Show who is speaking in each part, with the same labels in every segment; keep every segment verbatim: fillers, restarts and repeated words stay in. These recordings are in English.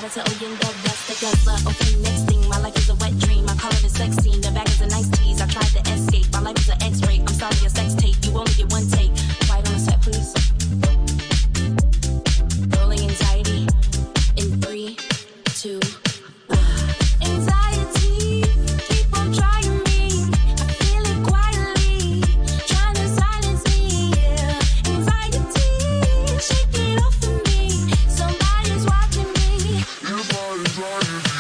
Speaker 1: to oyendo, that's the guzzler. Okay, next thing, my life is a wet dream. I call it a sex scene, the bag is a nice tease. I tried to escape, my life is an X-ray. I'm sorry, a sex tape, you only get one take. Quiet on the set, please. Rolling anxiety in three, two, one. Anxiety, keep on trying me. I feel it quietly, trying to silence me. Yeah. Anxiety, shake it off of me. Somebody's watching me. Everybody's watching me.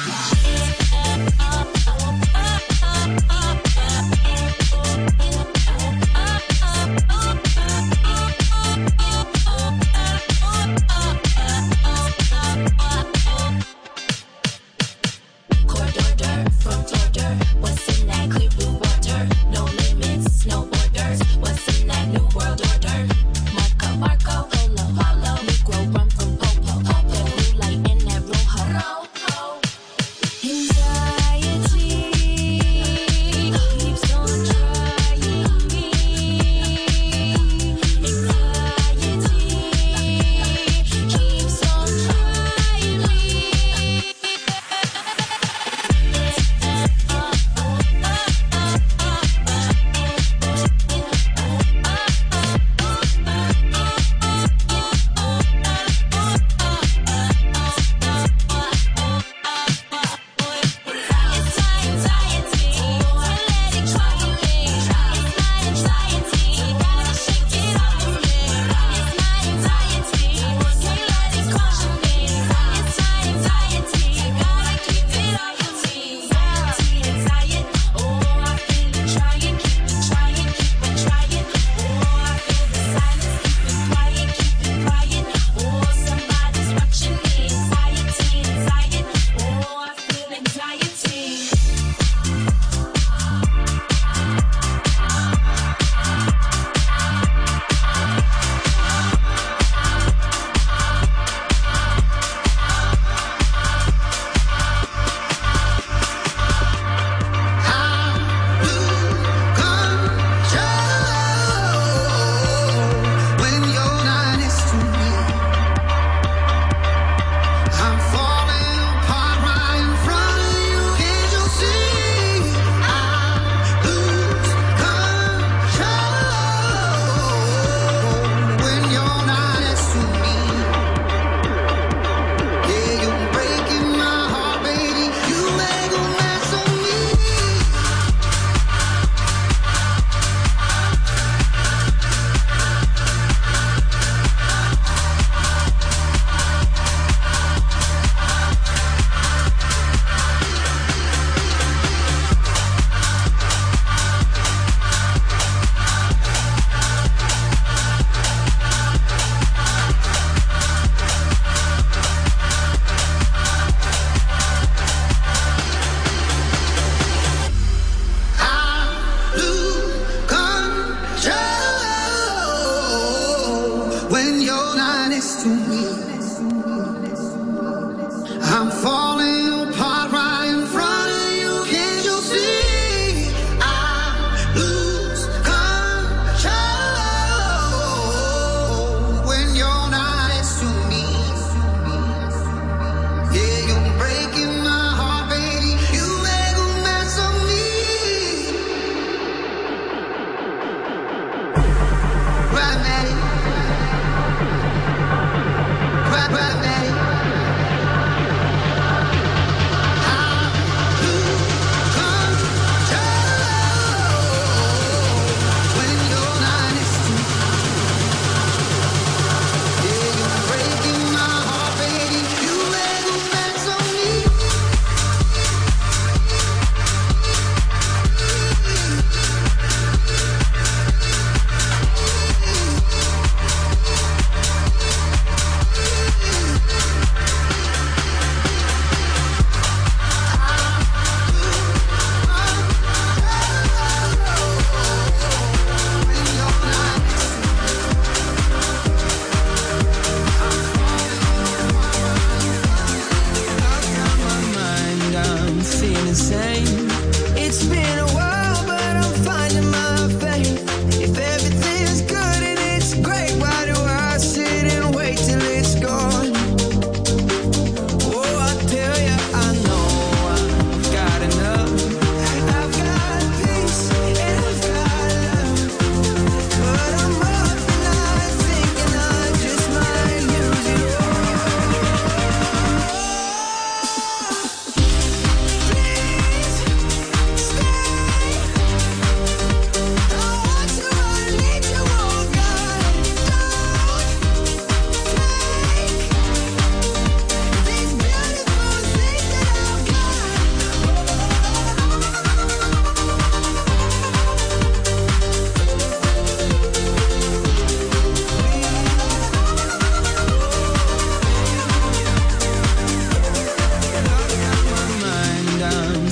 Speaker 2: Why do I sit and wait till it's gone? Oh, I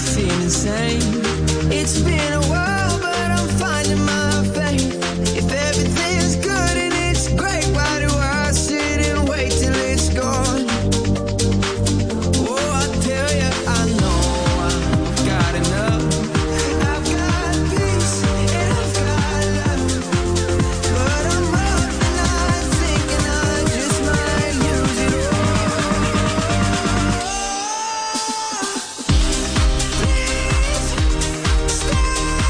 Speaker 2: feel insane. It's been a while, but I'm finding my faith. If everything's good and it's great, why do I sit and wait till it's gone? Oh, I tell you, I know I've got enough. I've got peace and I've got love, but I'm up and I'm thinking I just might lose it all. Please stay.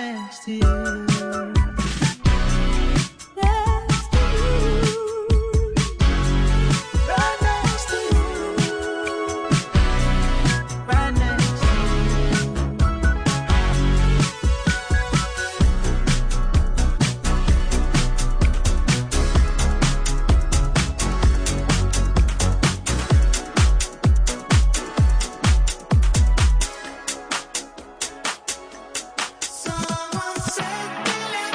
Speaker 2: next to you.
Speaker 3: Someone said we left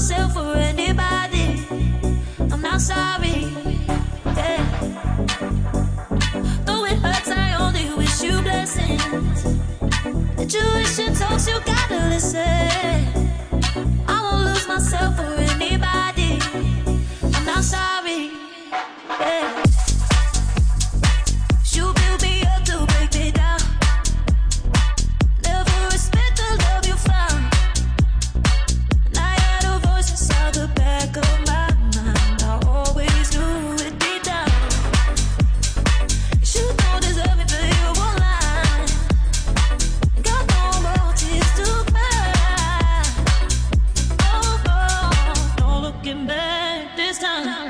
Speaker 1: myself for anybody. I'm not sorry. Yeah. Though it hurts, I only wish you blessings. The tuition talks, you gotta listen. I won't lose myself for anybody. I'm not sorry. Yeah. You build me up to break me down. Never respect the love you found. And I had a voice inside the back of my mind. I always knew it deep down. You don't deserve it, but you won't lie. Got no more tears to cry. Oh, oh, no looking back this time.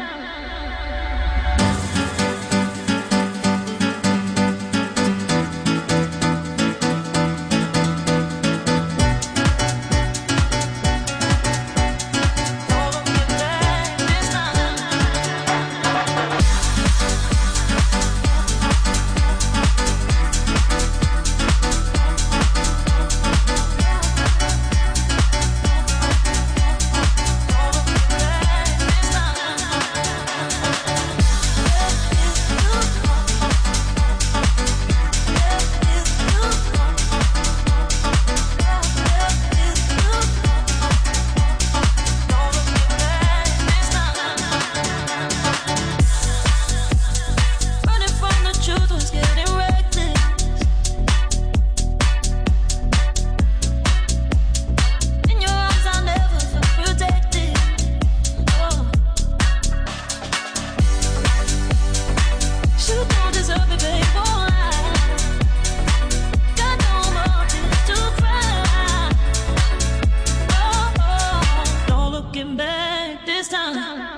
Speaker 1: Running from the truth was getting reckless. In your arms, I never felt protected. Oh, you don't deserve it, babe. Won't lie. Got no more tears to cry. Oh, oh, no looking back this time.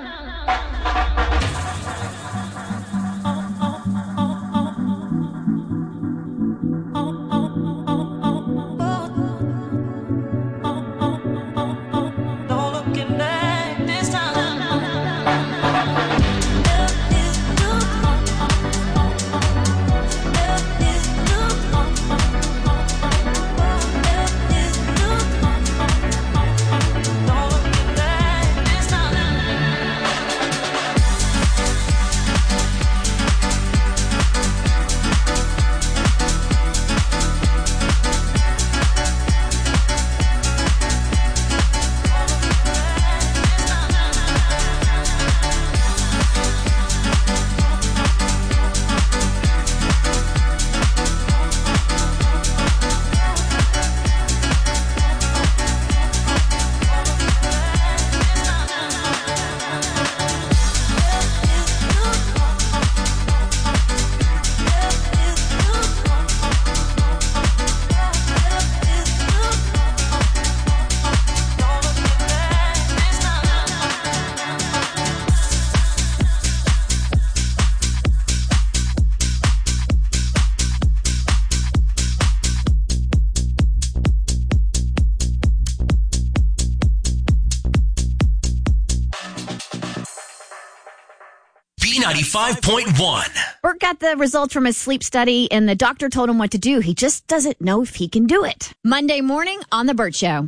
Speaker 1: No looking back this time. Love is too long. Love is too long. Love is too long. No looking back this time.
Speaker 3: B ninety-five point one.
Speaker 4: Bert got the results from his sleep study, and the doctor told him what to do. He just doesn't know if he can do it. Monday morning on The Bert Show.